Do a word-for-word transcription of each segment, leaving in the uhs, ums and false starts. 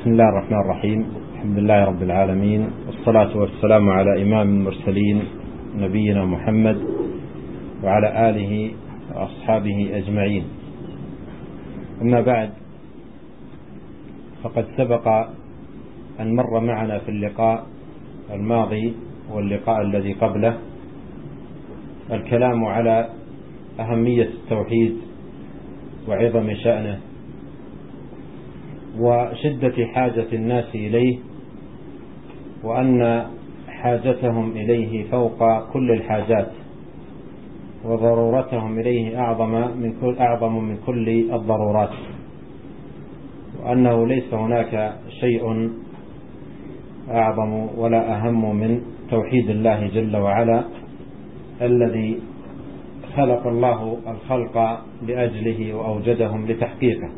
بسم الله الرحمن الرحيم. الحمد لله رب العالمين، والصلاة والسلام على إمام المرسلين نبينا محمد وعلى آله وأصحابه أجمعين. أما بعد، فقد سبق أن مر معنا في اللقاء الماضي واللقاء الذي قبله الكلام على أهمية التوحيد وعظم شأنه وشدة حاجة الناس إليه، وأن حاجتهم إليه فوق كل الحاجات، وضرورتهم إليه أعظم من كل أعظم من كل الضرورات، وأنه ليس هناك شيء أعظم ولا أهم من توحيد الله جل وعلا الذي خلق الله الخلق لأجله وأوجدهم لتحقيقه.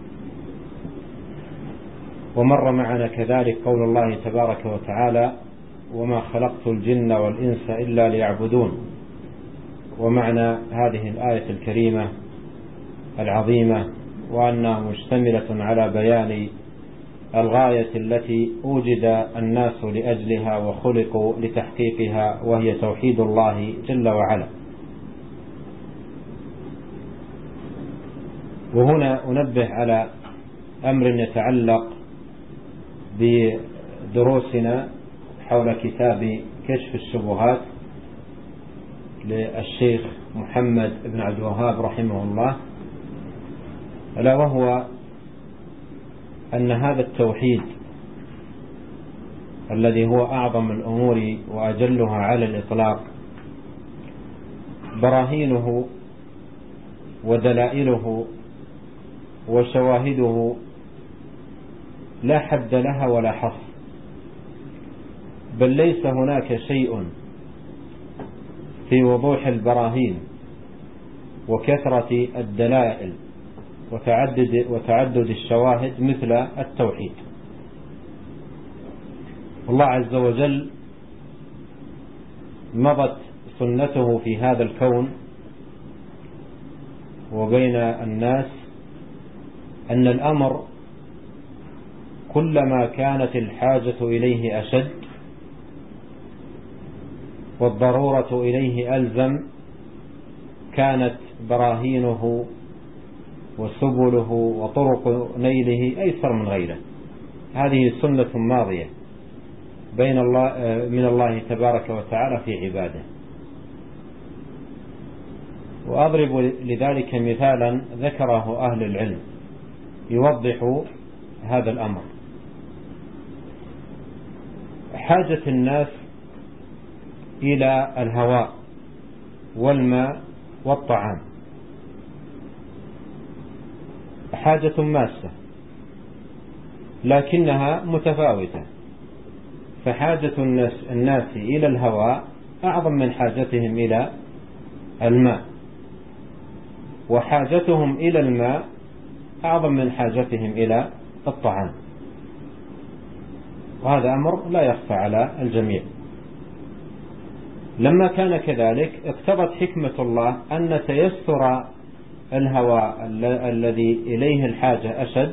ومر معنا كذلك قول الله تبارك وتعالى: وما خلقت الجن والإنس إلا ليعبدون. ومعنى هذه الآية الكريمة العظيمة وأنها مشتملة على بيان الغاية التي أوجد الناس لأجلها وخلقوا لتحقيقها، وهي توحيد الله جل وعلا. وهنا أنبه على أمر يتعلق بدروسنا حول كتاب كشف الشبهات للشيخ محمد بن عبد الوهاب رحمه الله، ألا وهو أن هذا التوحيد الذي هو أعظم الأمور وأجلها على الإطلاق براهينه ودلائله وشواهده لا حد لها ولا حصر، بل ليس هناك شيء في وضوح البراهين وكثرة الدلائل وتعدد, وتعدد الشواهد مثل التوحيد. الله عز وجل مضت سنته في هذا الكون وبين الناس أن الأمر كلما كانت الحاجة إليه أشد والضرورة إليه ألزم كانت براهينه وسبله وطرق نيله أيسر من غيره. هذه سنة ماضية بين الله من الله تبارك وتعالى في عباده. وأضرب لذلك مثالا ذكره أهل العلم يوضح هذا الأمر. حاجة الناس إلى الهواء والماء والطعام حاجة ماسة لكنها متفاوتة، فحاجة الناس, الناس إلى الهواء أعظم من حاجتهم إلى الماء، وحاجتهم إلى الماء أعظم من حاجتهم إلى الطعام، وهذا أمر لا يخفى على الجميع. لما كان كذلك اقتضت حكمة الله أن تيسر الهواء الذي إليه الحاجة أشد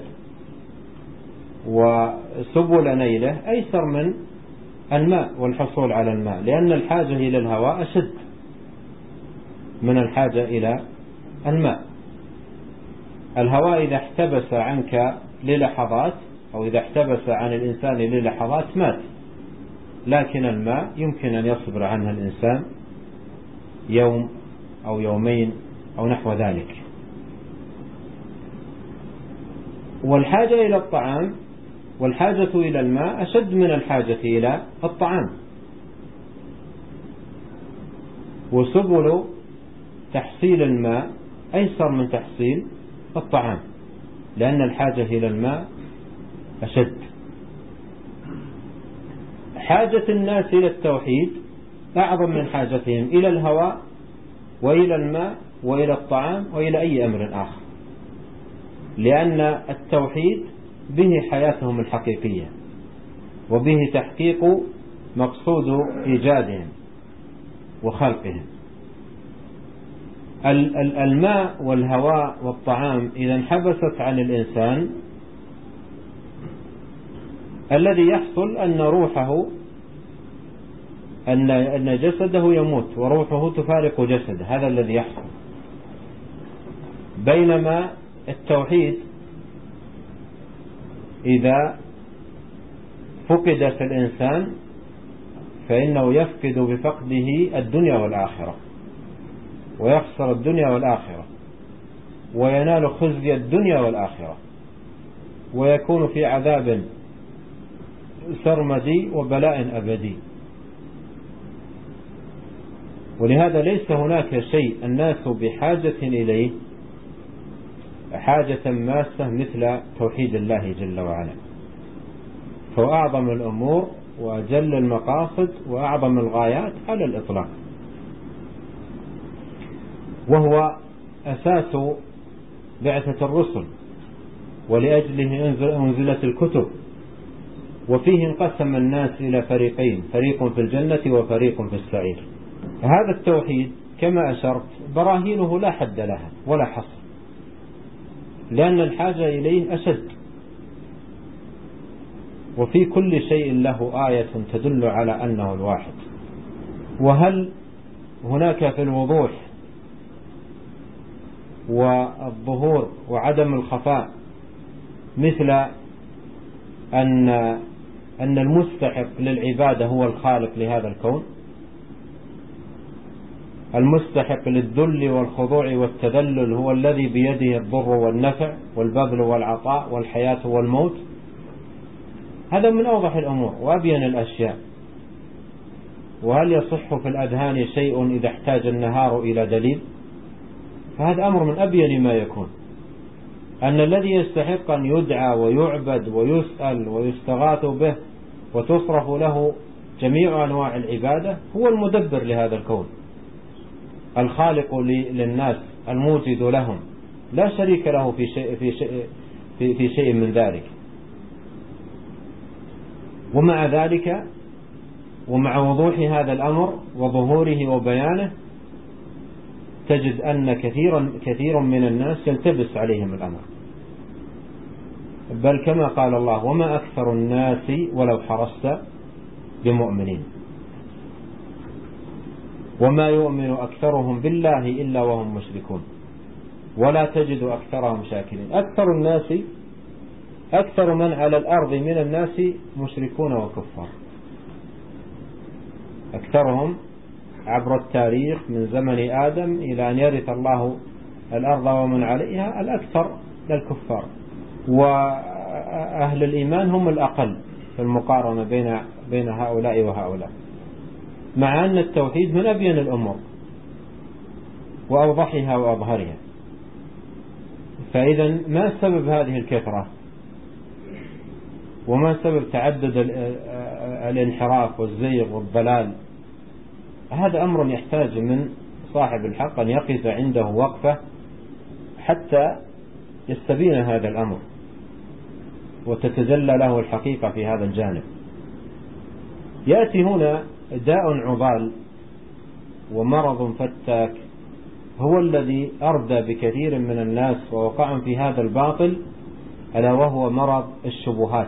وسبل نيله أيسر من الماء والحصول على الماء، لأن الحاجة إلى الهواء أشد من الحاجة إلى الماء. الهواء إذا احتبس عنك للحظات أو إذا احتبس عن الإنسان للحظات مات، لكن الماء يمكن أن يصبر عنها الإنسان يوم أو يومين أو نحو ذلك. والحاجة إلى الطعام والحاجة إلى الماء أشد من الحاجة إلى الطعام، وسبل تحصيل الماء أيسر من تحصيل الطعام، لأن الحاجة إلى الماء أشد. حاجة الناس إلى التوحيد أعظم من حاجتهم إلى الهواء وإلى الماء وإلى الطعام وإلى أي أمر آخر، لأن التوحيد به حياتهم الحقيقية وبه تحقيق مقصود إيجادهم وخلقهم. الماء والهواء والطعام إذا انحبست عن الإنسان الذي يحصل أن روحه أن أن جسده يموت وروحه تفارق جسده، هذا الذي يحصل. بينما التوحيد إذا فقد في الإنسان فإنه يفقد بفقده الدنيا والآخرة، ويخسر الدنيا والآخرة، وينال خزي الدنيا والآخرة، ويكون في عذاب سرمدي وبلاء أبدي. ولهذا ليس هناك شيء الناس بحاجة إليه حاجة ماسة مثل توحيد الله جل وعلا، فهو أعظم الأمور وأجل المقاصد وأعظم الغايات على الإطلاق، وهو أساس بعثة الرسل، ولأجله أنزلت الكتب، وفيه انقسم الناس إلى فريقين، فريق في الجنة وفريق في السعير. هذا التوحيد كما أشرت براهينه لا حد لها ولا حصر، لأن الحاجة إليه أشد، وفي كل شيء له آية تدل على أنه الواحد. وهل هناك في الوضوح والظهور وعدم الخفاء مثل أن أن المستحق للعبادة هو الخالق لهذا الكون، المستحق للذل والخضوع والتذلل هو الذي بيده الضر والنفع والبذل والعطاء والحياة والموت؟ هذا من أوضح الأمور وأبين الأشياء. وهل يصح في الأذهان شيء إذا احتاج النهار إلى دليل؟ فهذا أمر من أبين ما يكون، أن الذي يستحق أن يدعى ويعبد ويسأل ويستغاث به وتصرف له جميع أنواع العبادة هو المدبر لهذا الكون، الخالق للناس، الموجد لهم، لا شريك له في شيء, في شيء, في في شيء من ذلك. ومع ذلك ومع وضوح هذا الأمر وظهوره وبيانه تجد أن كثيرا كثير من الناس يلتبس عليهم الأمر، بل كما قال الله: وما أكثر الناس ولو حرصت بمؤمنين، وما يؤمن أكثرهم بالله إلا وهم مشركون ولا تجد أكثرهم شاكرين. أكثر الناس، أكثر من على الأرض من الناس مشركون وكفار، أكثرهم عبر التاريخ من زمن آدم إلى أن يرث الله الأرض ومن عليها الأكثر للكفار، وأهل الإيمان هم الأقل في المقارنة بين بين هؤلاء وهؤلاء، مع أن التوحيد من أبين الأمور وأوضحها وأظهرها. فإذا ما سبب هذه الكثرة؟ وما سبب تعدد الانحراف والزيغ والضلال؟ هذا أمر يحتاج من صاحب الحق أن يقف عنده وقفة حتى يستبين هذا الأمر وتتجلى له الحقيقة في هذا الجانب. يأتي هنا داء عضال ومرض فتاك هو الذي أردى بكثير من الناس ووقعهم في هذا الباطل، ألا وهو مرض الشبهات.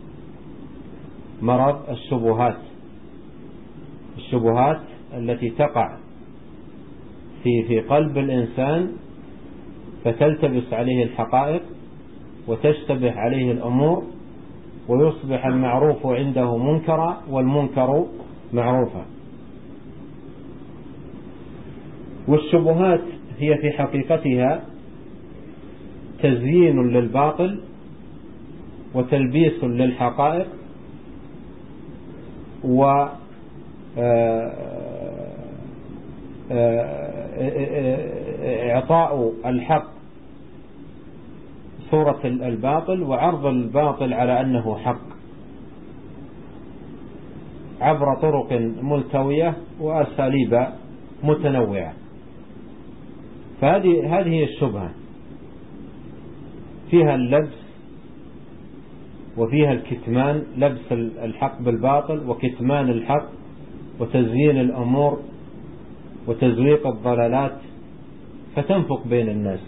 مرض الشبهات الشبهات التي تقع في في قلب الإنسان فتلتبس عليه الحقائق وتشتبه عليه الأمور، ويصبح المعروف عنده منكرا والمنكر معروفا. والشبهات هي في حقيقتها تزيين للباطل وتلبيس للحقائق و إعطاء الحق صورة الباطل وعرض الباطل على أنه حق عبر طرق ملتوية وأساليب متنوعة. فهذه هذه الشبهة فيها اللبس وفيها الكتمان، لبس الحق بالباطل وكتمان الحق وتزيين الأمور وتزويق الضلالات، فتنفق بين الناس،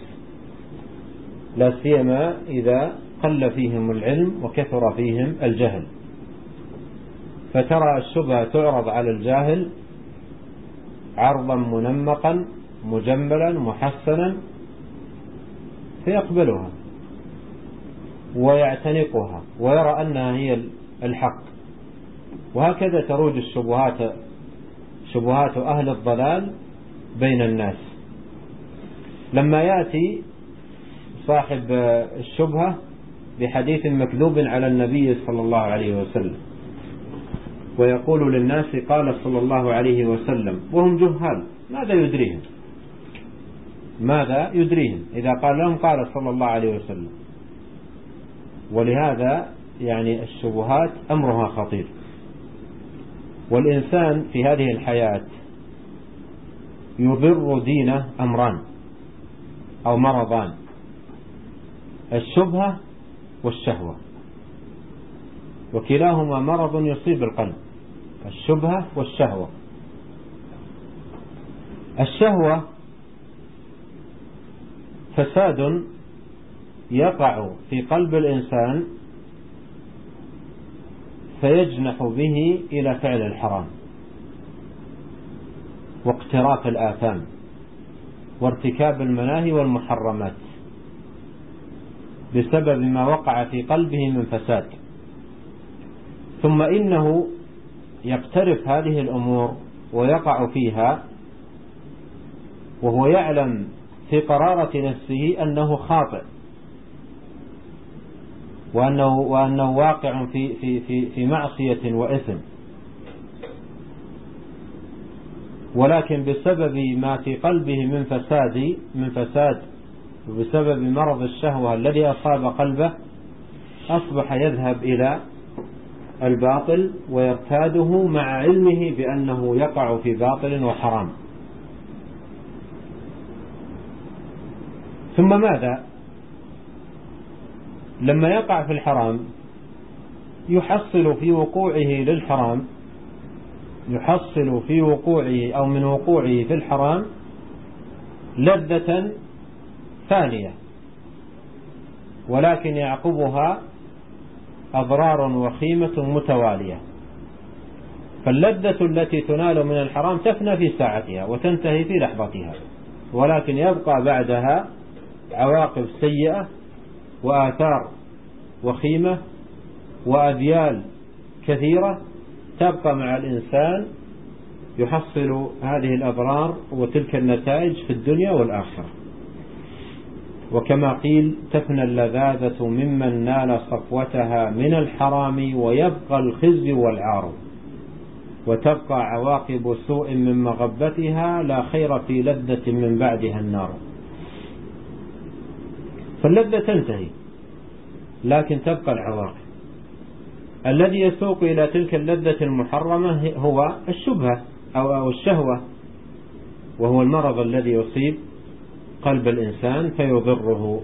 لا سيما إذا قل فيهم العلم وكثر فيهم الجهل. فترى الشبهة تعرض على الجاهل عرضا منمقا مجملا محسنا فيقبلها ويعتنقها ويرى أنها هي الحق. وهكذا تروج الشبهات شبهات أهل الضلال بين الناس. لما يأتي صاحب الشبهة بحديث مكذوب على النبي صلى الله عليه وسلم ويقول للناس قال صلى الله عليه وسلم وهم جهال، ماذا يدريهم ماذا يدريهم إذا قال لهم قال صلى الله عليه وسلم؟ ولهذا يعني الشبهات أمرها خطير. والإنسان في هذه الحياة يضر دينه أمران أو مرضان: الشبهة والشهوة، وكلاهما مرض يصيب القلب. الشبهة والشهوة. الشهوة فساد يقع في قلب الإنسان فيجنح به إلى فعل الحرام واقتراف الآثام وارتكاب المناهي والمحرمات بسبب ما وقع في قلبه من فساد. ثم إنه يقترف هذه الأمور ويقع فيها وهو يعلم في قرارة نفسه أنه خاطئ وأنه, وأنه واقع في, في, في, في معصية وإثم، ولكن بسبب ما في قلبه من فساد من فساد وبسبب مرض الشهوة الذي أصاب قلبه أصبح يذهب إلى الباطل ويرتاده مع علمه بأنه يقع في باطل وحرام. ثم ماذا؟ لما يقع في الحرام يحصل في وقوعه للحرام يحصل في وقوعه أو من وقوعه في الحرام لذة ثانية، ولكن يعقبها أضرار وخيمة متوالية. فاللذة التي تنال من الحرام تفنى في ساعتها وتنتهي في لحظتها، ولكن يبقى بعدها عواقب سيئة وآثار وخيمة وأذيال كثيرة تبقى مع الإنسان يحصل هذه الأضرار وتلك النتائج في الدنيا والآخرة. وكما قيل: تفنى اللذاذة ممن نال صفوتها من الحرام ويبقى الخزي والعار، وتبقى عواقب سوء من مغبتها لا خير في لذة من بعدها النار. فاللذة تنتهي لكن تبقى العواقب. الذي يسوق إلى تلك اللذة المحرمة هو الشبهة أو الشهوة، وهو المرض الذي يصيب قلب الإنسان فيضره.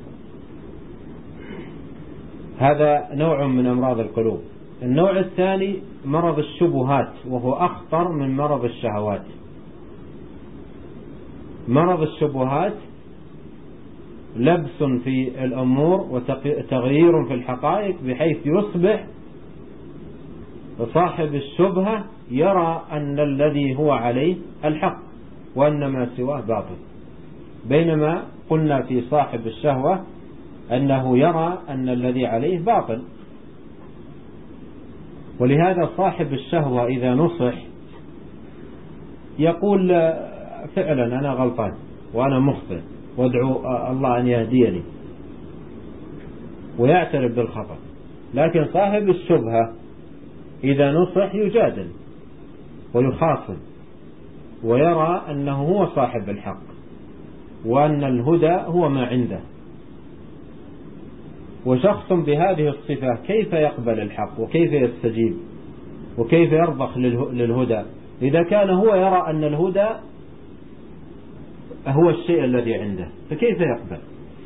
هذا نوع من أمراض القلوب. النوع الثاني مرض الشبهات، وهو أخطر من مرض الشهوات. مرض الشبهات لبس في الأمور وتغيير في الحقائق بحيث يصبح صاحب الشبهة يرى أن الذي هو عليه الحق وأن ما سواه باطل، بينما قلنا في صاحب الشهوة أنه يرى أن الذي عليه باطل. ولهذا صاحب الشهوة إذا نصح يقول: فعلا أنا غلطان وأنا مخطئ وادعو الله أن يهديني، ويعترف بالخطأ. لكن صاحب الشبهة إذا نصح يجادل ويخاصم ويرى أنه هو صاحب الحق وأن الهدى هو ما عنده. وشخص بهذه الصفة كيف يقبل الحق وكيف يستجيب وكيف يرضخ للهدى إذا كان هو يرى أن الهدى هو الشيء الذي عنده؟ فكيف يقبل؟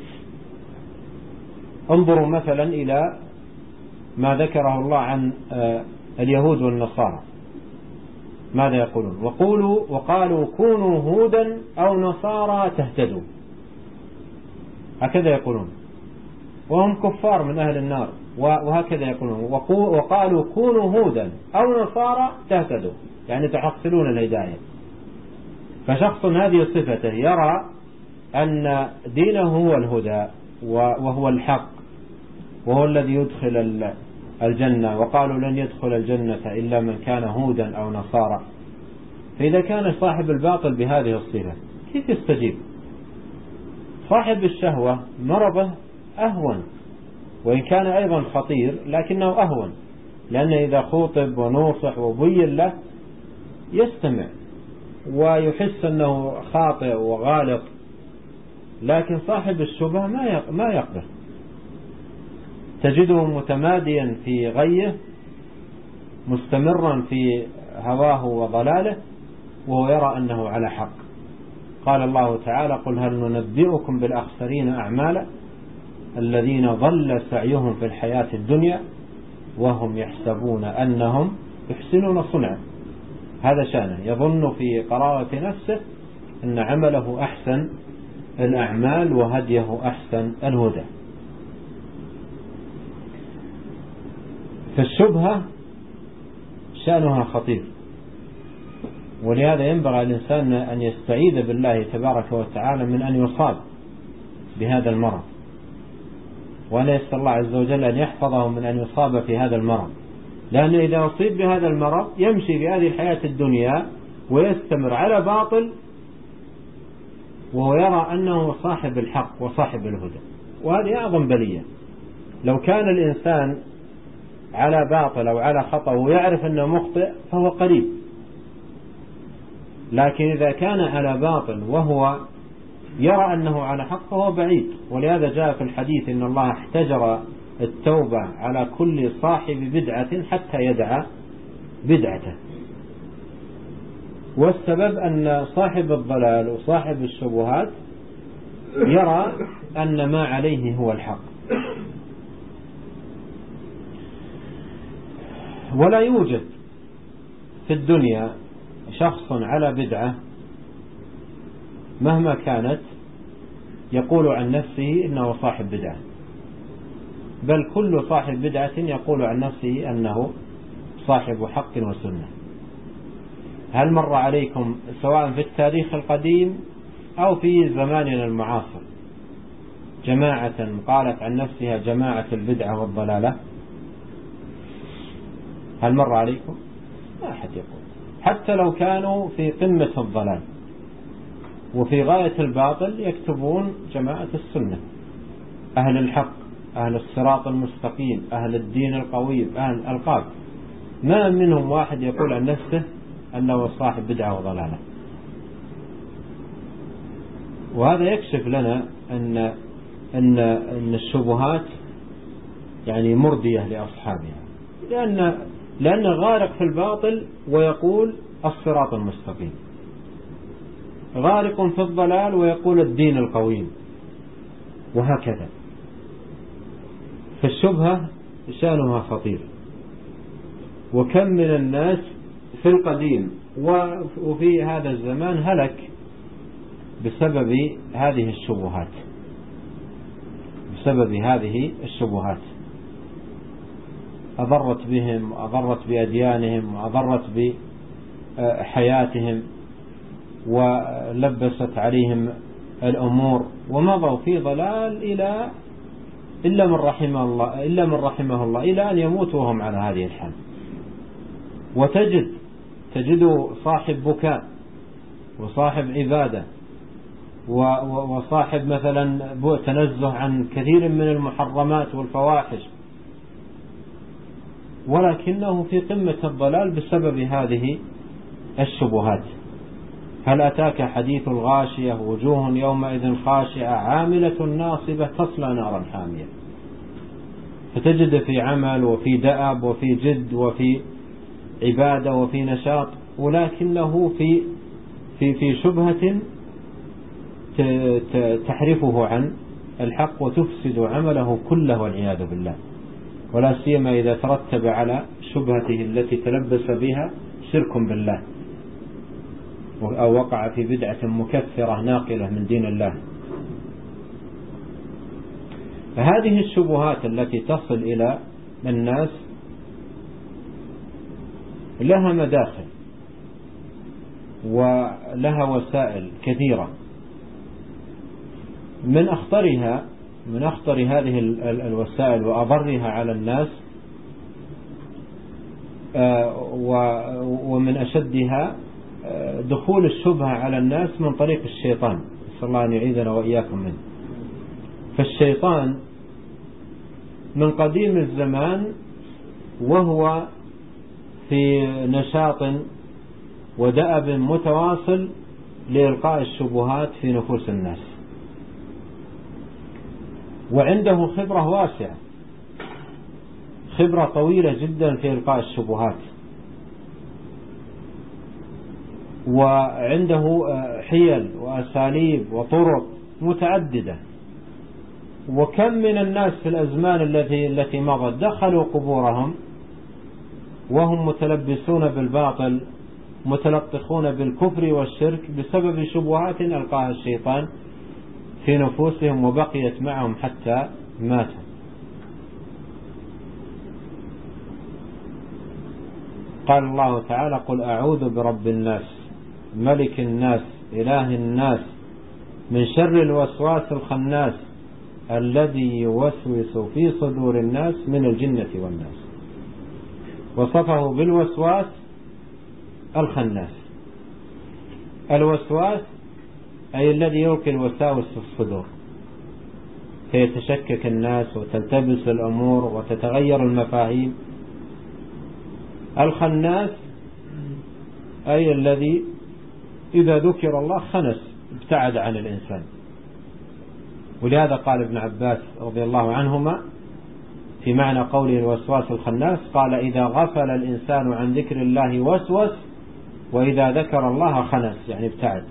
انظروا مثلا إلى ما ذكره الله عن اليهود والنصارى. ماذا يقولون؟ وقولوا وقالوا كونوا هودا أو نصارى تهتدوا. هكذا يقولون. وهم كفار من أهل النار، وهكذا يقولون وقالوا كونوا هودا أو نصارى تهتدوا، يعني تحصلون الهداية. فشخص هذه صفته يرى أن دينه هو الهدى وهو الحق وهو الذي يدخل الجنة، وقالوا لن يدخل الجنة إلا من كان هودا أو نصارى. فإذا كان صاحب الباطل بهذه الصفة كيف يستجيب؟ صاحب الشهوة مرضه أهون، وإن كان أيضا خطير لكنه أهون، لأنه إذا خوطب ونوصح وبين له يستمع ويحس أنه خاطئ وغالط. لكن صاحب الشبهة ما يقبل، تجده متماديا في غيه، مستمرا في هواه وضلاله، وهو يرى أنه على حق. قال الله تعالى قل هل ننبئكم بالأخسرين أعمالا الذين ضل سعيهم في الحياة الدنيا وهم يحسبون أنهم يحسنون صنعا. هذا شأنه، يظن في قرارة نفسه أن عمله أحسن الأعمال وهديه أحسن الهدى. فالشبهة شأنها خطير، ولهذا ينبغي الإنسان أن يستعيذ بالله تبارك وتعالى من أن يصاب بهذا المرض، وأن يسأل الله عز وجل أن يحفظه من أن يصاب في هذا المرض، لأنه إذا أصيب بهذا المرض يمشي في هذه الحياة الدنيا ويستمر على باطل، وهو يرى أنه صاحب الحق وصاحب الهدى، وهذه أعظم بلية. لو كان الإنسان على باطل أو على خطأ ويعرف أنه مخطئ فهو قريب، لكن إذا كان على باطل وهو يرى أنه على حق فهو بعيد. ولهذا جاء في الحديث إن الله احتجر التوبة على كل صاحب بدعة حتى يدع بدعته. والسبب أن صاحب الضلال وصاحب الشبهات يرى أن ما عليه هو الحق، ولا يوجد في الدنيا شخص على بدعة مهما كانت يقول عن نفسه إنه صاحب بدعة، بل كل صاحب بدعة يقول عن نفسه أنه صاحب حق وسنة. هل مر عليكم سواء في التاريخ القديم أو في زماننا المعاصر جماعة قالت عن نفسها جماعة البدعة والضلالة؟ هل مر عليكم؟ لا أحد يقول، حتى لو كانوا في قمة الضلال وفي غاية الباطل يكتبون جماعة السنة، أهل الحق، أهل الصراط المستقيم، أهل الدين القويم، أهل الألقاب. ما منهم واحد يقول عن نفسه أنه صاحب بدعة وضلالة. وهذا يكشف لنا أن أن أن الشبهات يعني مردية لأصحابها، لأن لأن غارق في الباطل ويقول الصراط المستقيم، غارق في الضلال ويقول الدين القويم، وهكذا. فالشبهة شأنها خطير، وكم من الناس في القديم وفي هذا الزمان هلك بسبب هذه الشبهات، بسبب هذه الشبهات أضرت بهم وأضرت بأديانهم وأضرت بحياتهم ولبست عليهم الأمور، ومضوا في ضلال إلى إلا من رحمه الله إلا من رحمه الله إلى أن يموتوا وهم على هذه الحال. وتجد تجد صاحب بكاء وصاحب عبادة وصاحب مثلا تنزه عن كثير من المحرمات والفواحش، ولكنه في قمة الضلال بسبب هذه الشبهات. هل أتاك حديث الغاشية وجوه يومئذ خاشعة عاملة ناصبة تصلى نارا حامية. فتجد في عمل وفي دأب وفي جد وفي عبادة وفي نشاط، ولكنه في في في شبهة تحرفه عن الحق وتفسد عمله كله والعياذ بالله، ولا سيما إذا ترتب على شبهته التي تلبس بها شرك بالله أو وقع في بدعة مكفرة ناقلة من دين الله. هذه الشبهات التي تصل إلى الناس لها مداخل ولها وسائل كثيرة. من أخطرها من أخطر هذه الوسائل وأضرها على الناس ومن أشدها دخول الشبهة على الناس من طريق الشيطان، نسأل الله أن يعيذنا وإياكم منه. فالشيطان من قديم الزمان وهو في نشاط ودأب متواصل لإلقاء الشبهات في نفوس الناس، وعنده خبرة واسعة، خبرة طويلة جدا في إلقاء الشبهات، وعنده حيل وأساليب وطرق متعددة. وكم من الناس في الأزمان التي التي مضت دخلوا قبورهم وهم متلبسون بالباطل، متلطخون بالكفر والشرك بسبب شبهات ألقاها الشيطان في نفوسهم وبقيت معهم حتى ماتوا. قال الله تعالى: قل أعوذ برب الناس ملك الناس إله الناس من شر الوسواس الخناس الذي يوسوس في صدور الناس من الجنة والناس. وصفه بالوسواس الخناس. الوسواس أي الذي يلقي الوساوس في الصدور فيتشكك الناس وتلتبس الأمور وتتغير المفاهيم. الخناس أي الذي إذا ذكر الله خنس، ابتعد عن الإنسان. ولهذا قال ابن عباس رضي الله عنهما في معنى قوله الوسواس الخناس، قال: إذا غفل الإنسان عن ذكر الله وسوس، وإذا ذكر الله خنس، يعني ابتعد.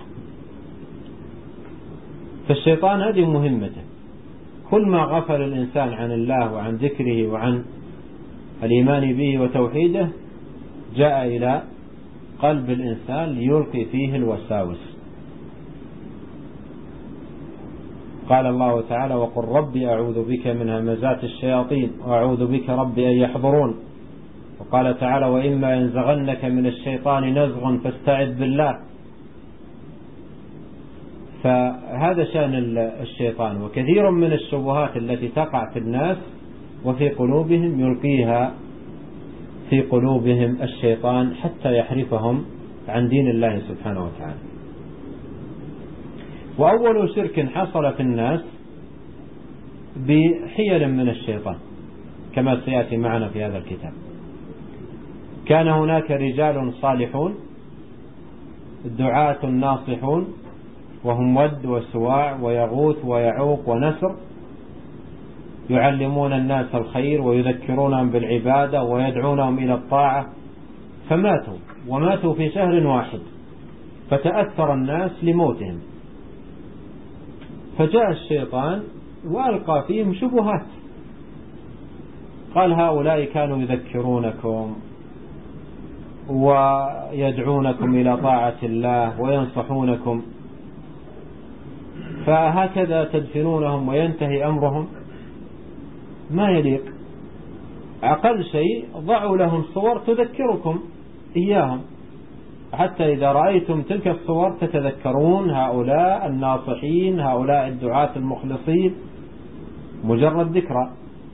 فالشيطان هذه مهمته، كل ما غفل الإنسان عن الله وعن ذكره وعن الإيمان به وتوحيده جاء إلى قلب الإنسان ليلقي فيه الوساوس. قال الله تعالى: وقل ربي أعوذ بك من همزات الشياطين وأعوذ بك ربي أن يحضرون. وقال تعالى: وإما ينزغنك من الشيطان نزغ فاستعذ بالله. فهذا شأن الشيطان. وكثير من الشبهات التي تقع في الناس وفي قلوبهم يلقيها في قلوبهم الشيطان حتى يحرفهم عن دين الله سبحانه وتعالى. وأول شرك حصل في الناس بحيل من الشيطان كما سيأتي معنا في هذا الكتاب. كان هناك رجال صالحون دعاة ناصحون وهم ود وسواع ويغوث ويعوق ونسر، يعلمون الناس الخير ويذكرونهم بالعبادة ويدعونهم إلى الطاعة، فماتوا وماتوا في شهر واحد، فتأثر الناس لموتهم. فجاء الشيطان وألقى فيهم شبهات، قال: هؤلاء كانوا يذكرونكم ويدعونكم إلى طاعة الله وينصحونكم، فهكذا تدفنونهم وينتهي أمرهم؟ ما يليق. أقل شيء ضعوا لهم صور تذكركم إياهم، حتى إذا رأيتم تلك الصور تتذكرون هؤلاء الناصحين، هؤلاء الدعاة المخلصين. مجرد ذكرى.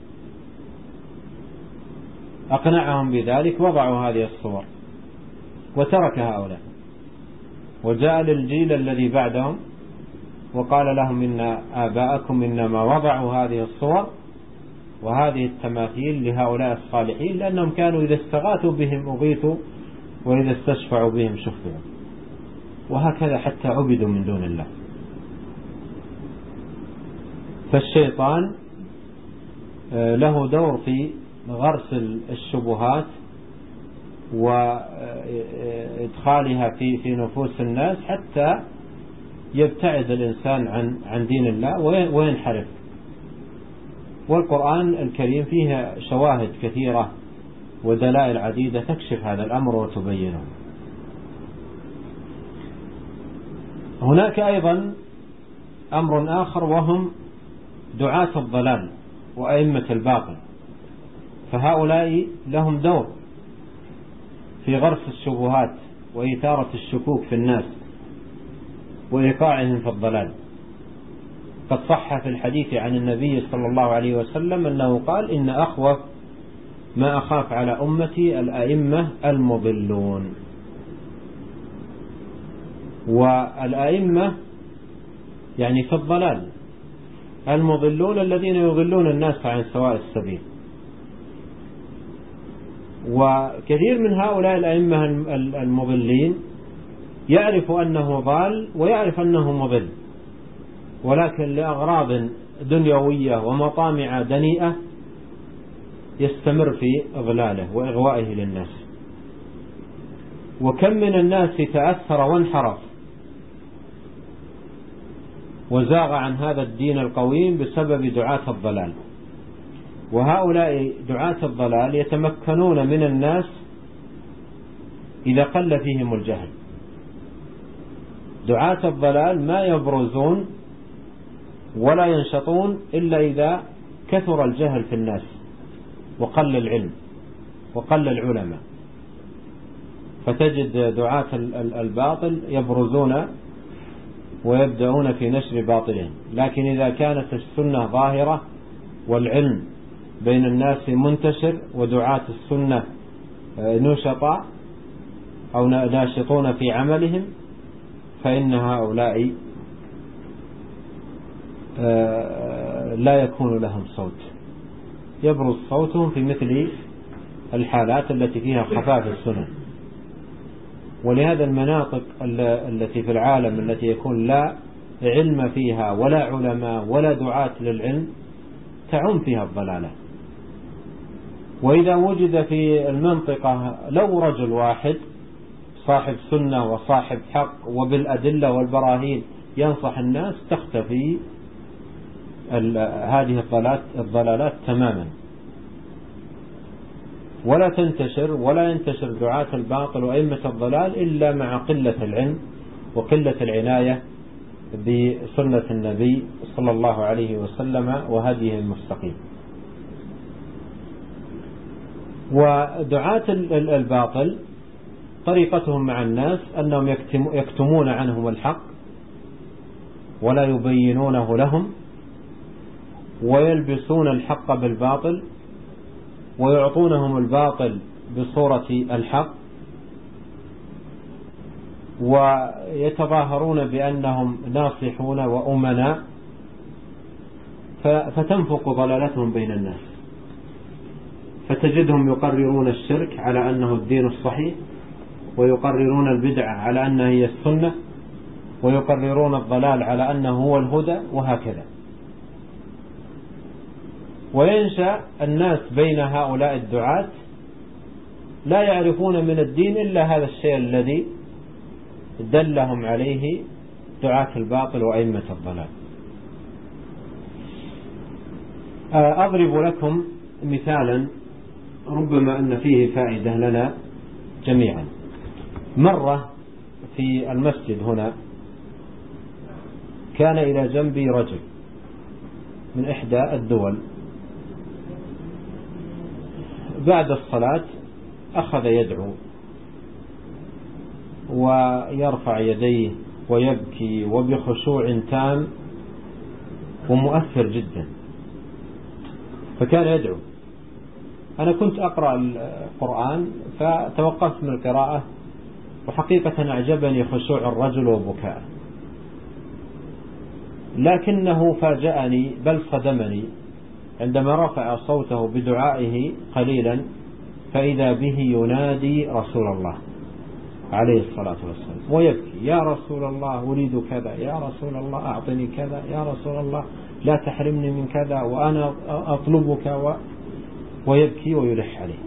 أقنعهم بذلك، وضعوا هذه الصور وترك هؤلاء، وجاء للجيل الذي بعدهم وقال لهم: إن آباءكم إنما وضعوا هذه الصور وهذه التماثيل لهؤلاء الصالحين، لأنهم كانوا إذا استغاثوا بهم أغيثوا وإذا استشفعوا بهم شفعوا. وهكذا حتى عبدوا من دون الله. فالشيطان له دور في غرس الشبهات وإدخالها في في نفوس الناس حتى يبتعد الإنسان عن عن دين الله وينحرف. والقرآن الكريم فيها شواهد كثيرة ودلائل عديدة تكشف هذا الأمر وتبينه. هناك أيضا أمر آخر، وهم دعاة الضلال وأئمة الباطل، فهؤلاء لهم دور في غرس الشبهات وإثارة الشكوك في الناس وإيقاعهم في الضلال. قد صح في الحديث عن النبي صلى الله عليه وسلم أنه قال: إن أخوف ما أخاف على أمتي الأئمة المضلون. والأئمة يعني في الضلال، المضلون الذين يضلون الناس عن سواء السبيل. وكثير من هؤلاء الأئمة المضلين يعرف أنه ضال ويعرف أنه مضل، ولكن لأغراض دنيوية ومطامع دنيئة يستمر في إضلاله وإغوائه للناس. وكم من الناس تأثر وانحرف وزاغ عن هذا الدين القويم بسبب دعاة الضلال. وهؤلاء دعاة الضلال يتمكنون من الناس إذا قل فيهم الجهل. دعاة الضلال ما يبرزون ولا ينشطون إلا إذا كثر الجهل في الناس وقل العلم وقل العلماء، فتجد دعاة الباطل يبرزون ويبدأون في نشر باطلهم. لكن إذا كانت السنة ظاهرة والعلم بين الناس منتشر ودعاة السنة نشطاء أو ناشطون في عملهم، فإن هؤلاء لا يكون لهم صوت، يبرز صوتهم في مثل الحالات التي فيها خفاف السنن. ولهذا المناطق التي في العالم التي يكون لا علم فيها ولا علماء ولا دعاة للعلم تعم فيها الضلالة. وإذا وجد في المنطقة لو رجل واحد صاحب سنة وصاحب حق وبالأدلة والبراهين ينصح الناس، تختفي هذه الضلالات تماما، ولا تنتشر ولا ينتشر دعاة الباطل وأئمة الضلال إلا مع قلة العلم وقلة العناية بسنة النبي صلى الله عليه وسلم وهديه المستقيم. ودعاة الباطل طريقتهم مع الناس أنهم يكتمون عنهم الحق ولا يبينونه لهم، ويلبسون الحق بالباطل ويعطونهم الباطل بصورة الحق، ويتظاهرون بأنهم ناصحون وأمناء، فتنفق ضلالتهم بين الناس. فتجدهم يقررون الشرك على أنه الدين الصحيح، ويقررون البدعة على أنها هي السنة، ويقررون الضلال على أنه هو الهدى، وهكذا. وينشأ الناس بين هؤلاء الدعاة لا يعرفون من الدين إلا هذا الشيء الذي دلهم عليه دعاة الباطل وأئمة الضلال. أضرب لكم مثالا ربما أن فيه فائدة لنا جميعا. مرة في المسجد هنا كان إلى جنبي رجل من إحدى الدول، بعد الصلاة أخذ يدعو ويرفع يديه ويبكي وبخشوع تام ومؤثر جدا، فكان يدعو. أنا كنت أقرأ القرآن فتوقفت من القراءة، وحقيقة أعجبني خشوع الرجل وبكاءه، لكنه فاجأني بل صدمني عندما رفع صوته بدعائه قليلا فإذا به ينادي رسول الله عليه الصلاة والسلام ويبكي: يا رسول الله أريد كذا، يا رسول الله أعطني كذا، يا رسول الله لا تحرمني من كذا وأنا أطلبك و... ويبكي ويلح عليه.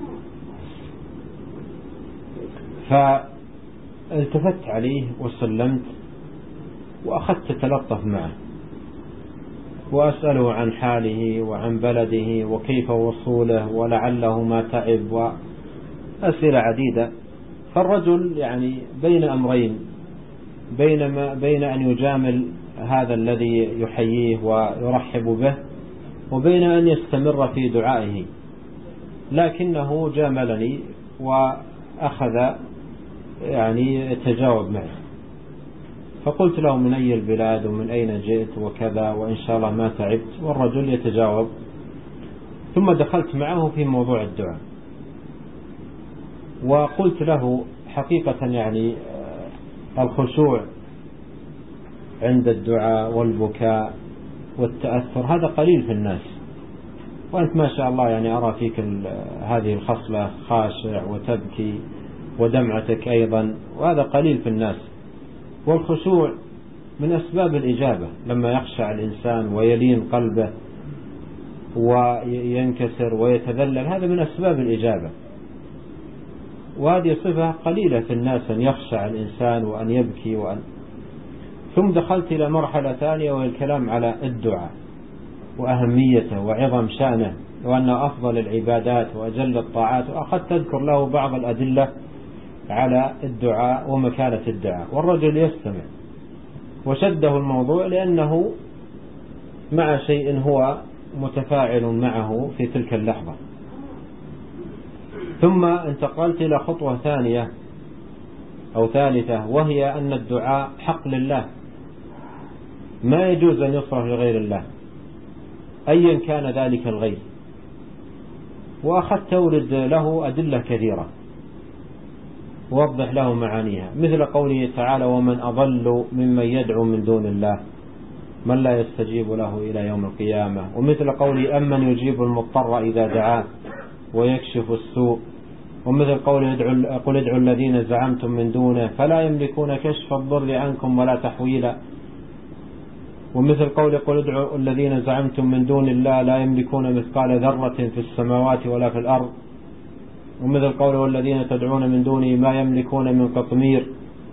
فالتفت عليه وسلمت وأخذت تلطف معه وأسأله عن حاله وعن بلده وكيف وصوله ولعله ما تعب وأسئلة عديدة. فالرجل يعني بين أمرين، بين, ما بين أن يجامل هذا الذي يحييه ويرحب به، وبين أن يستمر في دعائه، لكنه جاملني وأخذ يعني يتجاوب معي، فقلت له من أي البلاد ومن أين جئت وكذا وإن شاء الله ما تعبت، والرجل يتجاوب. ثم دخلت معه في موضوع الدعاء، وقلت له حقيقة يعني الخشوع عند الدعاء والبكاء والتأثر هذا قليل في الناس، وأنت ما شاء الله يعني أرى فيك هذه الخصلة خاشع وتبكي ودمعتك أيضا، وهذا قليل في الناس. والخشوع من أسباب الإجابة، لما يخشع الإنسان ويلين قلبه وينكسر ويتذلل هذا من أسباب الإجابة، وهذه صفة قليلة في الناس أن يخشع الإنسان وأن يبكي وأن. ثم دخلت إلى مرحلة ثانية وهي الكلام على الدعاء وأهميته وعظم شأنه وأنه أفضل العبادات وأجل الطاعات، وأخذت أذكر له بعض الأدلة على الدعاء ومكانة الدعاء، والرجل يستمع وشده الموضوع لأنه مع شيء هو متفاعل معه في تلك اللحظة. ثم انتقلت إلى خطوة ثانية أو ثالثة، وهي أن الدعاء حق لله، ما يجوز أن يصرف لغير الله أيا كان ذلك الغير، وأخذت أورد له أدلة كثيرة ووضح له معانيها، مثل قوله تعالى ومن أضل ممن يدعو من دون الله من لا يستجيب له إلى يوم القيامة، ومثل قوله أمن يجيب المضطر إذا دعاه ويكشف السوء، ومثل قوله ادعوا قل ادعوا الذين زعمتم من دونه فلا يملكون كشف الضر عنكم ولا تحويلا، ومثل قوله قل ادعوا الذين زعمتم من دون الله لا يملكون مثقال ذرة في السماوات ولا في الأرض، ومثل قوله والذين تدعون من دونه ما يملكون من قطمير.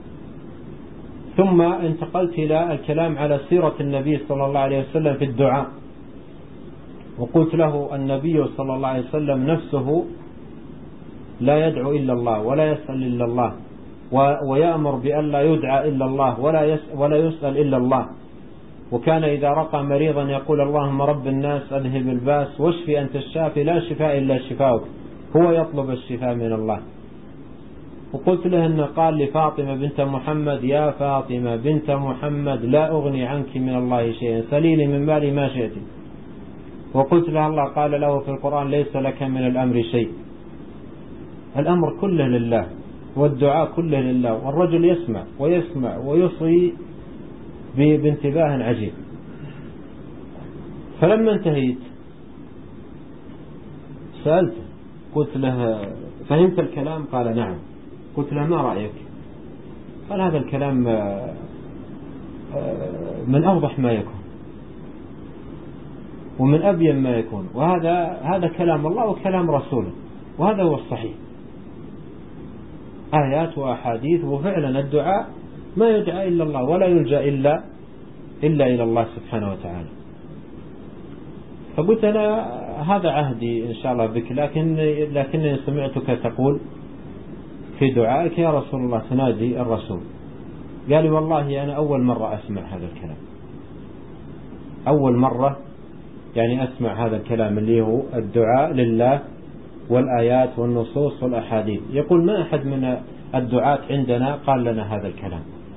ثم انتقلت إلى الكلام على سيرة النبي صلى الله عليه وسلم في الدعاء، وقلت له النبي صلى الله عليه وسلم نفسه لا يدعو إلا الله ولا يسأل إلا الله، ويأمر بأن لا يدعى إلا الله ولا يسأل إلا الله، وكان إذا رقى مريضا يقول اللهم رب الناس أذهب الباس واشفي أنت الشافي لا شفاء إلا شفاؤك، هو يطلب الشفاء من الله. وقلت له أنه قال لفاطمة بنت محمد يا فاطمة بنت محمد لا أغني عنك من الله شيئا سليني من مالي ما شئت، وقلت له الله قال له في القرآن ليس لك من الأمر شيء. الأمر كله لله والدعاء كله لله، والرجل يسمع ويسمع ويصغي بانتباه عجيب. فلما انتهيت سألته قلت له فهمت الكلام؟ قال نعم. قلت له ما رأيك؟ قال هذا الكلام من أوضح ما يكون ومن أبين ما يكون، وهذا هذا كلام الله وكلام رسوله، وهذا هو الصحيح، آيات وأحاديث، وفعلا الدعاء ما يدعى إلا الله ولا يلجأ إلا إلا إلى الله سبحانه وتعالى. فقلت أنا هذا عهدي إن شاء الله بك، لكن لكنني سمعتك تقول في دعائك يا رسول الله تنادي الرسول. قال لي والله أنا أول مرة أسمع هذا الكلام، أول مرة يعني أسمع هذا الكلام اللي هو الدعاء لله والآيات والنصوص والأحاديث. يقول ما أحد من الدعاة عندنا قال لنا هذا الكلام،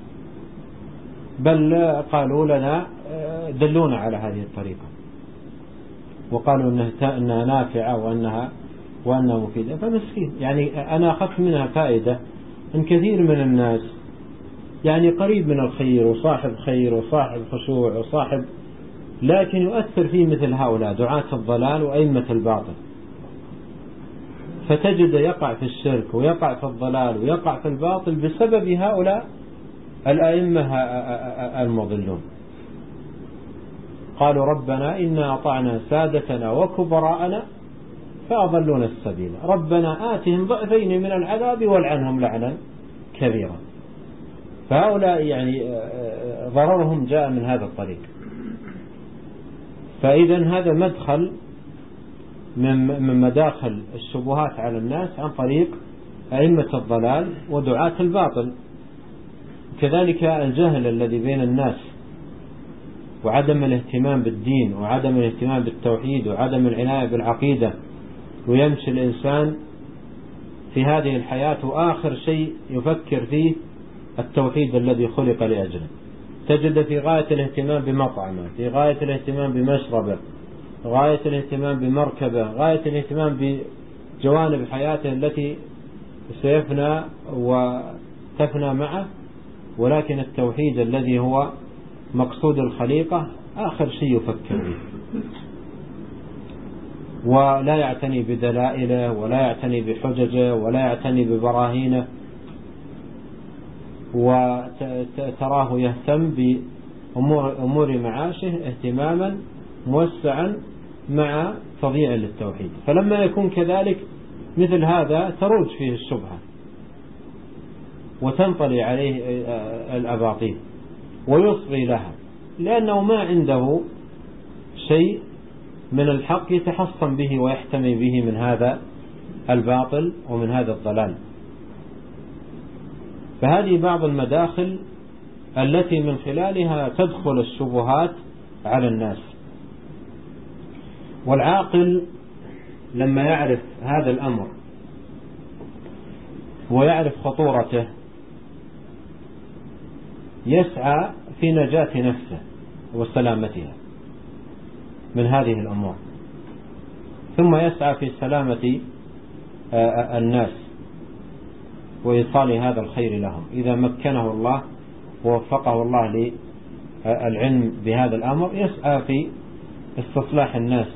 بل قالوا لنا دلونا على هذه الطريقة، وقالوا أنها نافعة وأنها وأنها مفيدة. فمسكين يعني أنا أخذت منها فائدة أن كثير من الناس يعني قريب من الخير وصاحب خير وصاحب خشوع وصاحب، لكن يؤثر فيه مثل هؤلاء دعاة الضلال وأئمة الباطل، فتجد يقع في الشرك ويقع في الضلال ويقع في الباطل بسبب هؤلاء الأئمة المضلون. قالوا ربنا إنا أطعنا سادتنا وكبراءنا فأضلونا السبيل ربنا آتهم ضعفين من العذاب والعنهم لعنا كبيرا. فهؤلاء يعني ضررهم جاء من هذا الطريق. فإذا هذا مدخل من مداخل الشبهات على الناس عن طريق أئمة الضلال ودعاة الباطل. كذلك الجهل الذي بين الناس وعدم الاهتمام بالدين وعدم الاهتمام بالتوحيد وعدم العناية بالعقيدة، ويمشي الإنسان في هذه الحياة وآخر شيء يفكر فيه التوحيد الذي خلق لأجله. تجد في غاية الاهتمام بمطعمه، في غاية الاهتمام بمشربه، غاية الاهتمام بمركبه، غاية الاهتمام بجوانب حياته التي سيفنى وتفنى معه، ولكن التوحيد الذي هو مقصود الخليقة آخر شيء يفكر به، ولا يعتني بدلائله ولا يعتني بحججه ولا يعتني ببراهينه، وتراه يهتم بأمور أمور معاشه اهتماما موسعا مع تضييع للتوحيد. فلما يكون كذلك مثل هذا تروج فيه الشبهة وتنطلي عليه الأباطيل ويصغي لها، لأنه ما عنده شيء من الحق يتحصن به ويحتمي به من هذا الباطل ومن هذا الضلال. فهذه بعض المداخل التي من خلالها تدخل الشبهات على الناس. والعاقل لما يعرف هذا الأمر ويعرف خطورته يسعى في نجاة نفسه وسلامتها من هذه الأمور، ثم يسعى في سلامة الناس وإيصال هذا الخير لهم إذا مكنه الله ووفقه الله للعلم بهذا الأمر. يسعى في استصلاح الناس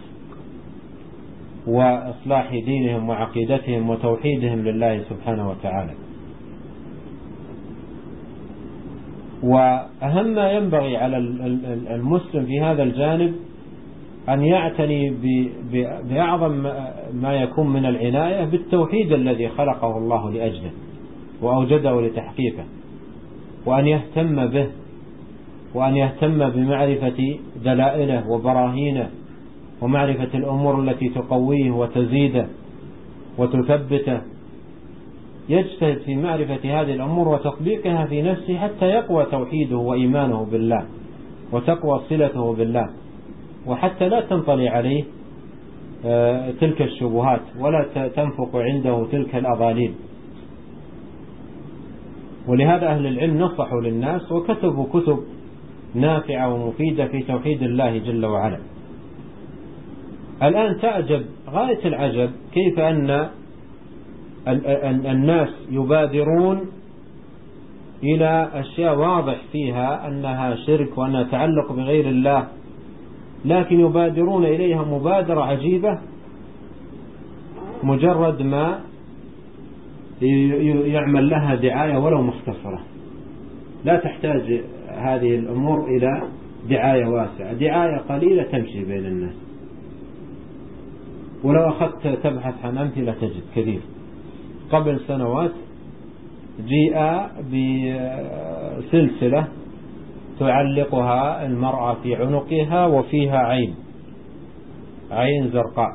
وإصلاح دينهم وعقيدتهم وتوحيدهم لله سبحانه وتعالى. وأهم ما ينبغي على المسلم في هذا الجانب أن يعتني بأعظم ما يكون من العناية بالتوحيد الذي خلقه الله لأجله وأوجده لتحقيقه، وأن يهتم به، وأن يهتم بمعرفة دلائله وبراهينه ومعرفة الأمور التي تقويه وتزيده وتثبته. يجتهد في معرفة هذه الأمور وتطبيقها في نفسه حتى يقوى توحيده وإيمانه بالله وتقوى صلته بالله، وحتى لا تنطلي عليه تلك الشبهات ولا تنفق عنده تلك الأضاليل. ولهذا أهل العلم نصحوا للناس وكتبوا كتب نافعة ومفيدة في توحيد الله جل وعلا. الآن تعجب غاية العجب كيف أن الناس يبادرون إلى أشياء واضح فيها أنها شرك وأنها تعلق بغير الله، لكن يبادرون إليها مبادرة عجيبة مجرد ما يعمل لها دعاية ولو مختصرة. لا تحتاج هذه الأمور إلى دعاية واسعة، دعاية قليلة تمشي بين الناس. ولو أخذت تبحث عن أمثلة تجد كثير. قبل سنوات جيء بسلسلة تعلقها المرأة في عنقها وفيها عين عين زرقاء،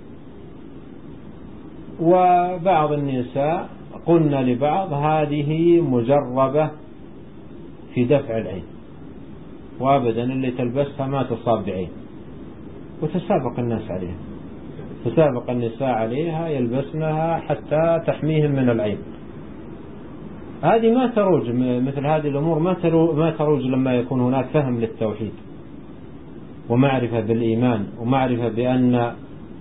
وبعض النساء قلنا لبعض هذه مجربة في دفع العين، وابدا اللي تلبسها ما تصاب بعين، وتسابق الناس عليها، تسابق النساء عليها يلبسنها حتى تحميهم من العين. هذه ما تروج، مثل هذه الأمور ما تروج لما يكون هناك فهم للتوحيد ومعرفة بالإيمان ومعرفة بأن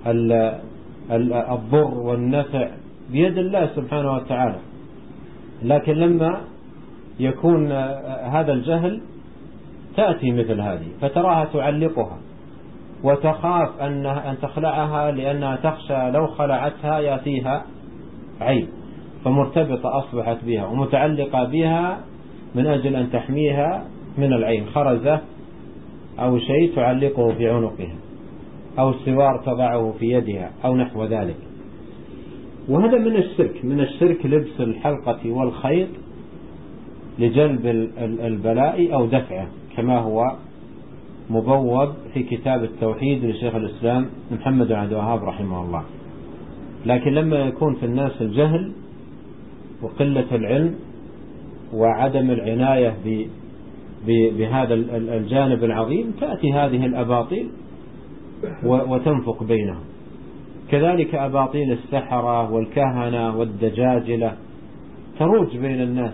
الضر والنفع بيد الله سبحانه وتعالى. لكن لما يكون هذا الجهل تأتي مثل هذه فتراها تعلقها وتخاف أن أن تخلعها، لأنها تخشى لو خلعتها يأتيها عين، فمرتبطة أصبحت بها ومتعلقة بها من أجل أن تحميها من العين، خرزة أو شيء تعلقه في عنقها أو سوار تضعه في يدها أو نحو ذلك. وهذا من الشرك، من الشرك لبس الحلقة والخيط لجلب البلاء أو دفعه، كما هو مبوب في كتاب التوحيد لشيخ الإسلام محمد بن عبد الوهاب رحمه الله. لكن لما يكون في الناس الجهل وقلة العلم وعدم العناية بهذا الجانب العظيم تأتي هذه الأباطيل وتنفق بينهم. كذلك أباطيل السحرة والكهنة والدجاجلة تروج بين الناس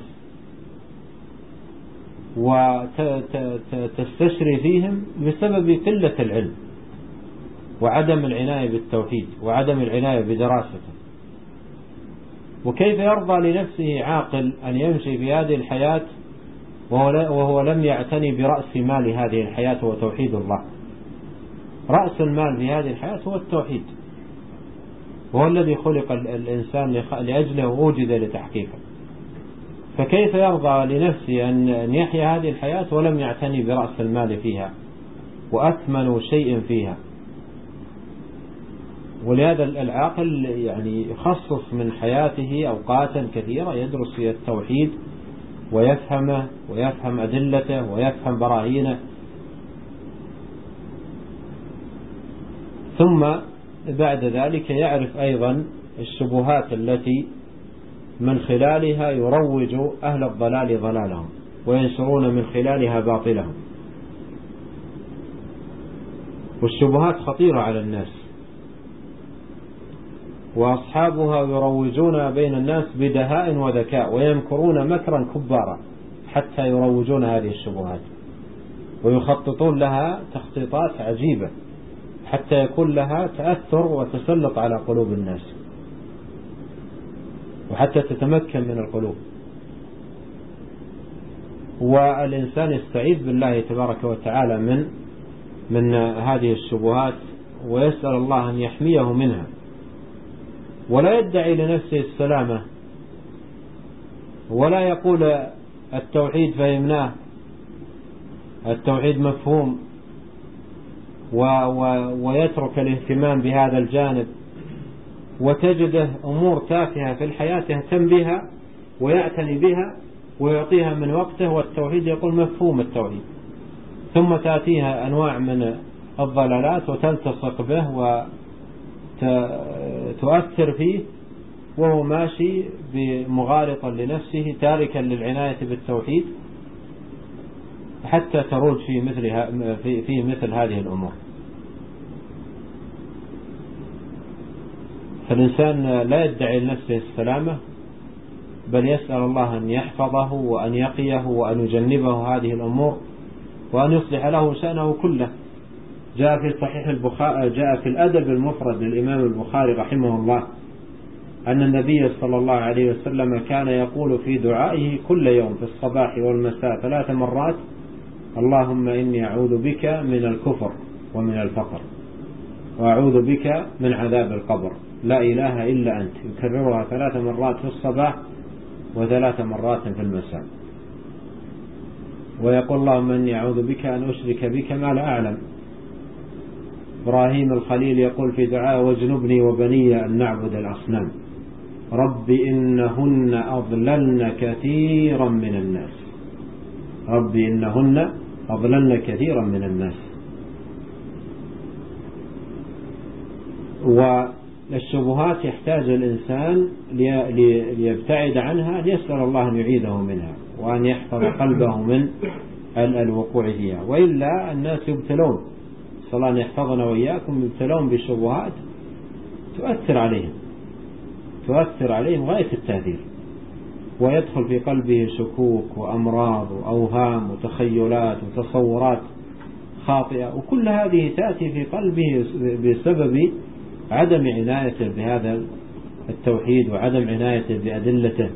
وتستشري فيهم بسبب قلة العلم وعدم العناية بالتوحيد وعدم العناية بدراسته. وكيف يرضى لنفسه عاقل أن يمشي في هذه الحياة وهو لم يعتني برأس مال هذه الحياة هو توحيد الله. رأس المال في هذه الحياة هو التوحيد، وهو الذي خلق الإنسان لأجله ووجد لتحقيقه. فكيف يرضى لنفسه أن يحيا هذه الحياة ولم يعتني برأس المال فيها وأثمن شيء فيها؟ ولهذا العاقل يعني يخصص من حياته أوقاتا كثيرة يدرس فيها التوحيد ويفهمه ويفهم أدلته ويفهم براهينه، ثم بعد ذلك يعرف أيضا الشبهات التي من خلالها يروج أهل الضلال ضلالهم وينشرون من خلالها باطلهم. والشبهات خطيرة على الناس، وأصحابها يروجون بين الناس بدهاء وذكاء ويمكرون مكرا كبارا حتى يروجون هذه الشبهات ويخططون لها تخطيطات عجيبة حتى يكون لها تأثر وتسلط على قلوب الناس وحتى تتمكن من القلوب. والإنسان يستعيذ بالله تبارك وتعالى من من هذه الشبهات ويسأل الله أن يحميه منها، ولا يدعي لنفسه السلامة ولا يقول التوحيد فهمناه، التوحيد مفهوم، و و ويترك الاهتمام بهذا الجانب، وتجده أمور تافهة في الحياة يهتم بها ويعتني بها ويعطيها من وقته، والتوحيد يقول مفهوم التوحيد، ثم تأتيها أنواع من الضلالات وتلتصق به وتؤثر فيه وهو ماشي بمغالطا لنفسه تاركا للعناية بالتوحيد حتى تروج في مثلها في, في مثل هذه الأمور. فالإنسان لا يدعي لنفسه السلامة، بل يسأل الله أن يحفظه وأن يقيه وأن يجنبه هذه الأمور وأن يصلح له شأنه كله. جاء في صحيح البخاري، جاء في الأدب المفرد للإمام البخاري رحمه الله أن النبي صلى الله عليه وسلم كان يقول في دعائه كل يوم في الصباح والمساء ثلاث مرات: اللهم إني أعوذ بك من الكفر ومن الفقر، وأعوذ بك من عذاب القبر، لا إله إلا أنت. يكررها ثلاث مرات في الصباح وثلاث مرات في المساء. ويقول: اللهم إني أعوذ بك أن أشرك بك ما لا أعلم. إبراهيم الخليل يقول في دعاء: واجنبني وبني أن نعبد الأصنام، رب إنهن أضللن كثيرا من الناس، رب إنهن أضللن كثيرا من الناس. والشبهات يحتاج الإنسان ليبتعد عنها، ليسأل الله أن يعيذه منها وأن يحفظ قلبه من الوقوع فيها، وإلا الناس يبتلون، صلى الله أن يحفظنا وإياكم، يبتلون بالشبهات تؤثر عليهم تؤثر عليهم غاية التأثير، ويدخل في قلبه شكوك وأمراض وأوهام وتخيلات وتصورات خاطئة، وكل هذه تأتي في قلبه بسبب عدم عنايته بهذا التوحيد وعدم عنايته بأدلته.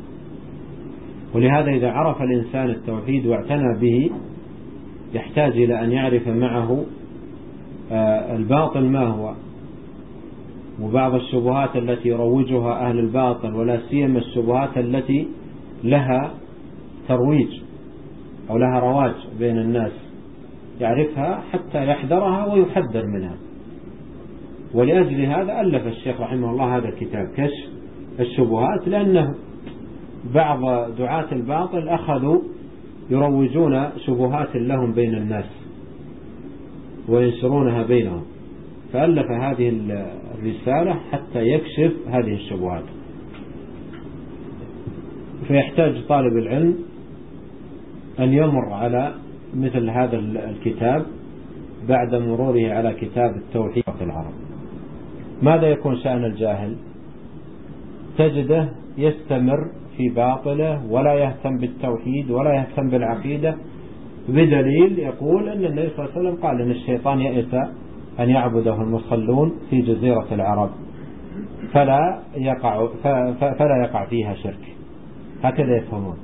ولهذا إذا عرف الإنسان التوحيد واعتنى به يحتاج إلى أن يعرف معه الباطل ما هو، وبعض الشبهات التي يروجها أهل الباطل، ولا سيما الشبهات التي لها ترويج أو لها رواج بين الناس، يعرفها حتى يحذرها ويحذر منها. ولأجل هذا ألف الشيخ رحمه الله هذا الكتاب كشف الشبهات، لأنه بعض دعاة الباطل أخذوا يروجون شبهات لهم بين الناس وينشرونها بينهم، فألف هذه الرسالة حتى يكشف هذه الشبهات. فيحتاج طالب العلم أن يمر على مثل هذا الكتاب بعد مروره على كتاب التوحيد في العرب. ماذا يكون شأن الجاهل؟ تجده يستمر في باطله ولا يهتم بالتوحيد ولا يهتم بالعقيدة، بدليل يقول أن النبي صلى الله عليه وسلم قال أن الشيطان يئس أن يعبده المصلون في جزيرة العرب فلا يقع, فلا يقع فيها شرك. هكذا يفهمون.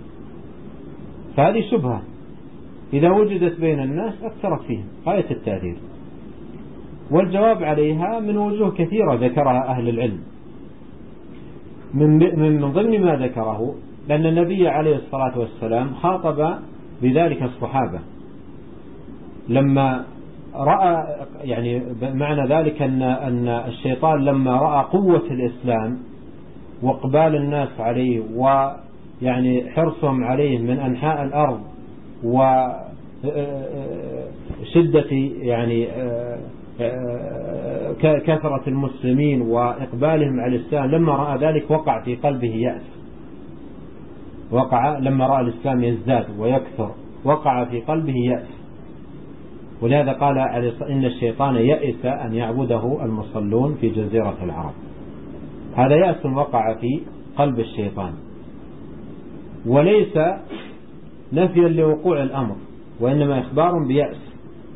فهذه شبهة إذا وجدت بين الناس أكثرت فيهم غاية التأثير، والجواب عليها من وجوه كثيرة ذكرها أهل العلم. من من ضمن ما ذكره لأن النبي عليه الصلاة والسلام خاطب بذلك الصحابة لما رأى، يعني معنى ذلك أن أن الشيطان لما رأى قوة الإسلام وإقبال الناس عليه ويعني حرصهم عليه من أنحاء الأرض وشدة يعني كثرة المسلمين وإقبالهم على الإسلام، لما رأى ذلك وقع في قلبه يأس. وقع لما رأى الإسلام يزداد ويكثر وقع في قلبه يأس، ولهذا قال إن الشيطان يئس أن يعبده المصلون في جزيرة العرب. هذا يأس وقع في قلب الشيطان، وليس نفيا لوقوع الأمر وإنما إخبار بيأس.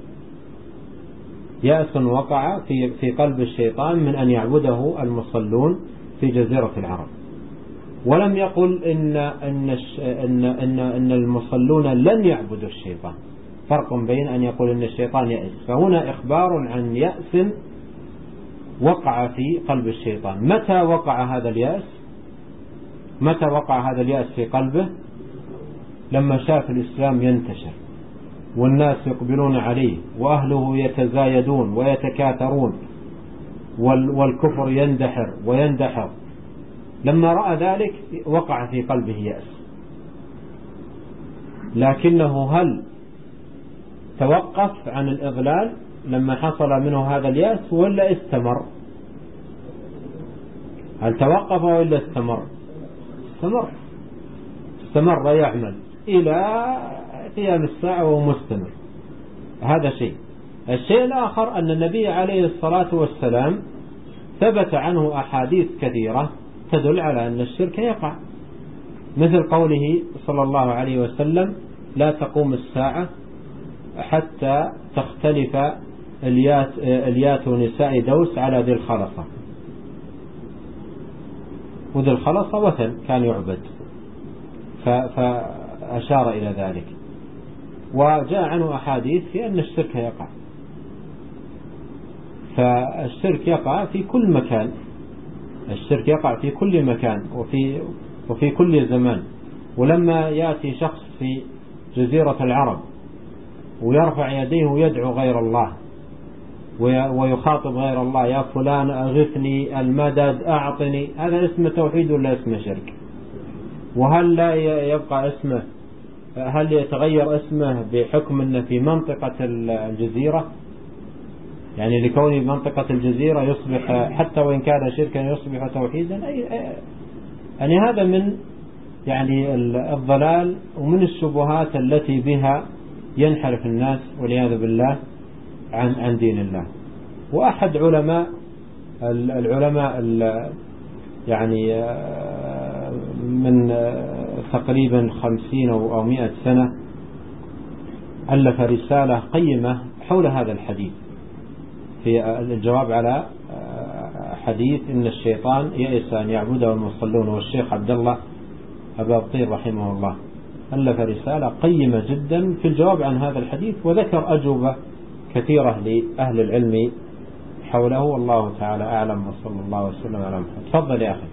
يأس وقع في في قلب الشيطان من أن يعبده المصلون في جزيرة العرب. ولم يقل إن إن إن إن, إن المصلون لن يعبدوا الشيطان. فرق بين أن يقول إن الشيطان يأس، فهنا إخبار عن يأس وقع في قلب الشيطان. متى وقع هذا اليأس؟ متى وقع هذا اليأس في قلبه؟ لما شاف الإسلام ينتشر والناس يقبلون عليه وأهله يتزايدون ويتكاثرون والكفر يندحر ويندحر. لما رأى ذلك وقع في قلبه يأس، لكنه هل توقف عن الإضلال لما حصل منه هذا اليأس ولا استمر؟ هل توقف ولا استمر؟ استمر استمر يعمل إلى قيام الساعة وهو مستمر. هذا شيء. الشيء الآخر أن النبي عليه الصلاة والسلام ثبت عنه أحاديث كثيرة تدل على أن الشرك يقع، مثل قوله صلى الله عليه وسلم: لا تقوم الساعة حتى تختلف اليات, اليات نساء دوس على ذي الخلصة. وذي الخلصة وثن كان يعبد، فأشار إلى ذلك. وجاء عنه أحاديث في أن الشرك يقع. فالشرك يقع في كل مكان، الشرك يقع في كل مكان وفي, وفي كل زمان. ولما يأتي شخص في جزيرة العرب ويرفع يديه ويدعو غير الله ويخاطب غير الله: يا فلان أغثني، المدد، أعطني، هذا اسمه توحيد ولا اسمه شرك؟ وهل لا يبقى اسمه، هل يتغير اسمه بحكم أنه في منطقة الجزيرة؟ يعني لكون منطقة الجزيرة يصبح حتى وإن كان شركا يصبح توحيدا؟ أي يعني هذا من يعني الضلال ومن الشبهات التي بها ينحرف الناس والعياذ بالله عن عن دين الله. وأحد علماء العلماء يعني من تقريبا خمسين أو مئة سنة ألف رسالة قيمة حول هذا الحديث في الجواب على حديث إن الشيطان يئس أن يعبده المصلون. والشيخ عبد الله أبا بطير رحمه الله ألف رسالة قيمة جدا في الجواب عن هذا الحديث، وذكر أجوبة كثيرة لأهل العلم حوله. والله تعالى أعلم، وصلى الله وسلم على محمد. تفضل يا أخي.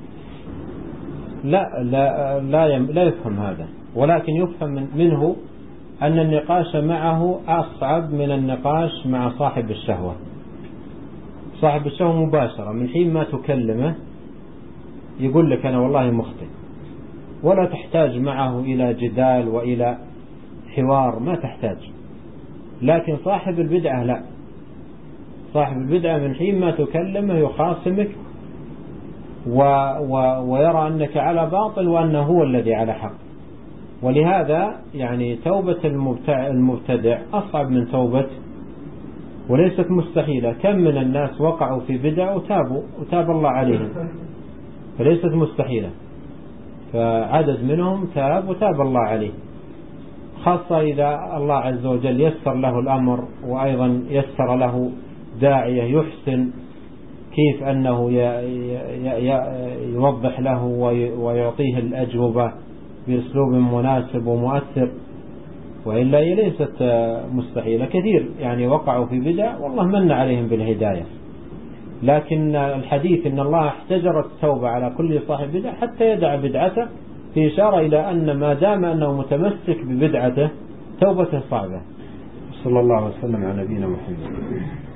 لا لا لا, لا يفهم هذا، ولكن يفهم منه أن النقاش معه أصعب من النقاش مع صاحب الشهوة. صاحب الشهوة مباشرة من حين ما تكلمه يقول لك أنا والله مخطئ، ولا تحتاج معه إلى جدال وإلى حوار، ما تحتاج. لكن صاحب البدعة لا، صاحب البدعة من حين ما تكلمه يخاصمك و و ويرى أنك على باطل وأنه هو الذي على حق، ولهذا يعني توبة المبتدع أصعب من توبة، وليست مستحيلة. كم من الناس وقعوا في بدع وتابوا وتاب الله عليهم، فليست مستحيلة. فعدد منهم تاب وتاب الله عليه، خاصة إذا الله عز وجل يسر له الأمر، وأيضا يسر له داعية يحسن كيف أنه يوضح له ويعطيه الأجوبة بأسلوب مناسب ومؤثر، وإلا هي ليست مستحيلة. كثير يعني وقعوا في بدع والله من عليهم بالهداية، لكن الحديث إن الله احتجر التوبة على كل صاحب بدع حتى يدع بدعته، في إشارة إلى أن ما دام أنه متمسك ببدعته توبته صعبة. صلى الله وسلم على نبينا محمد.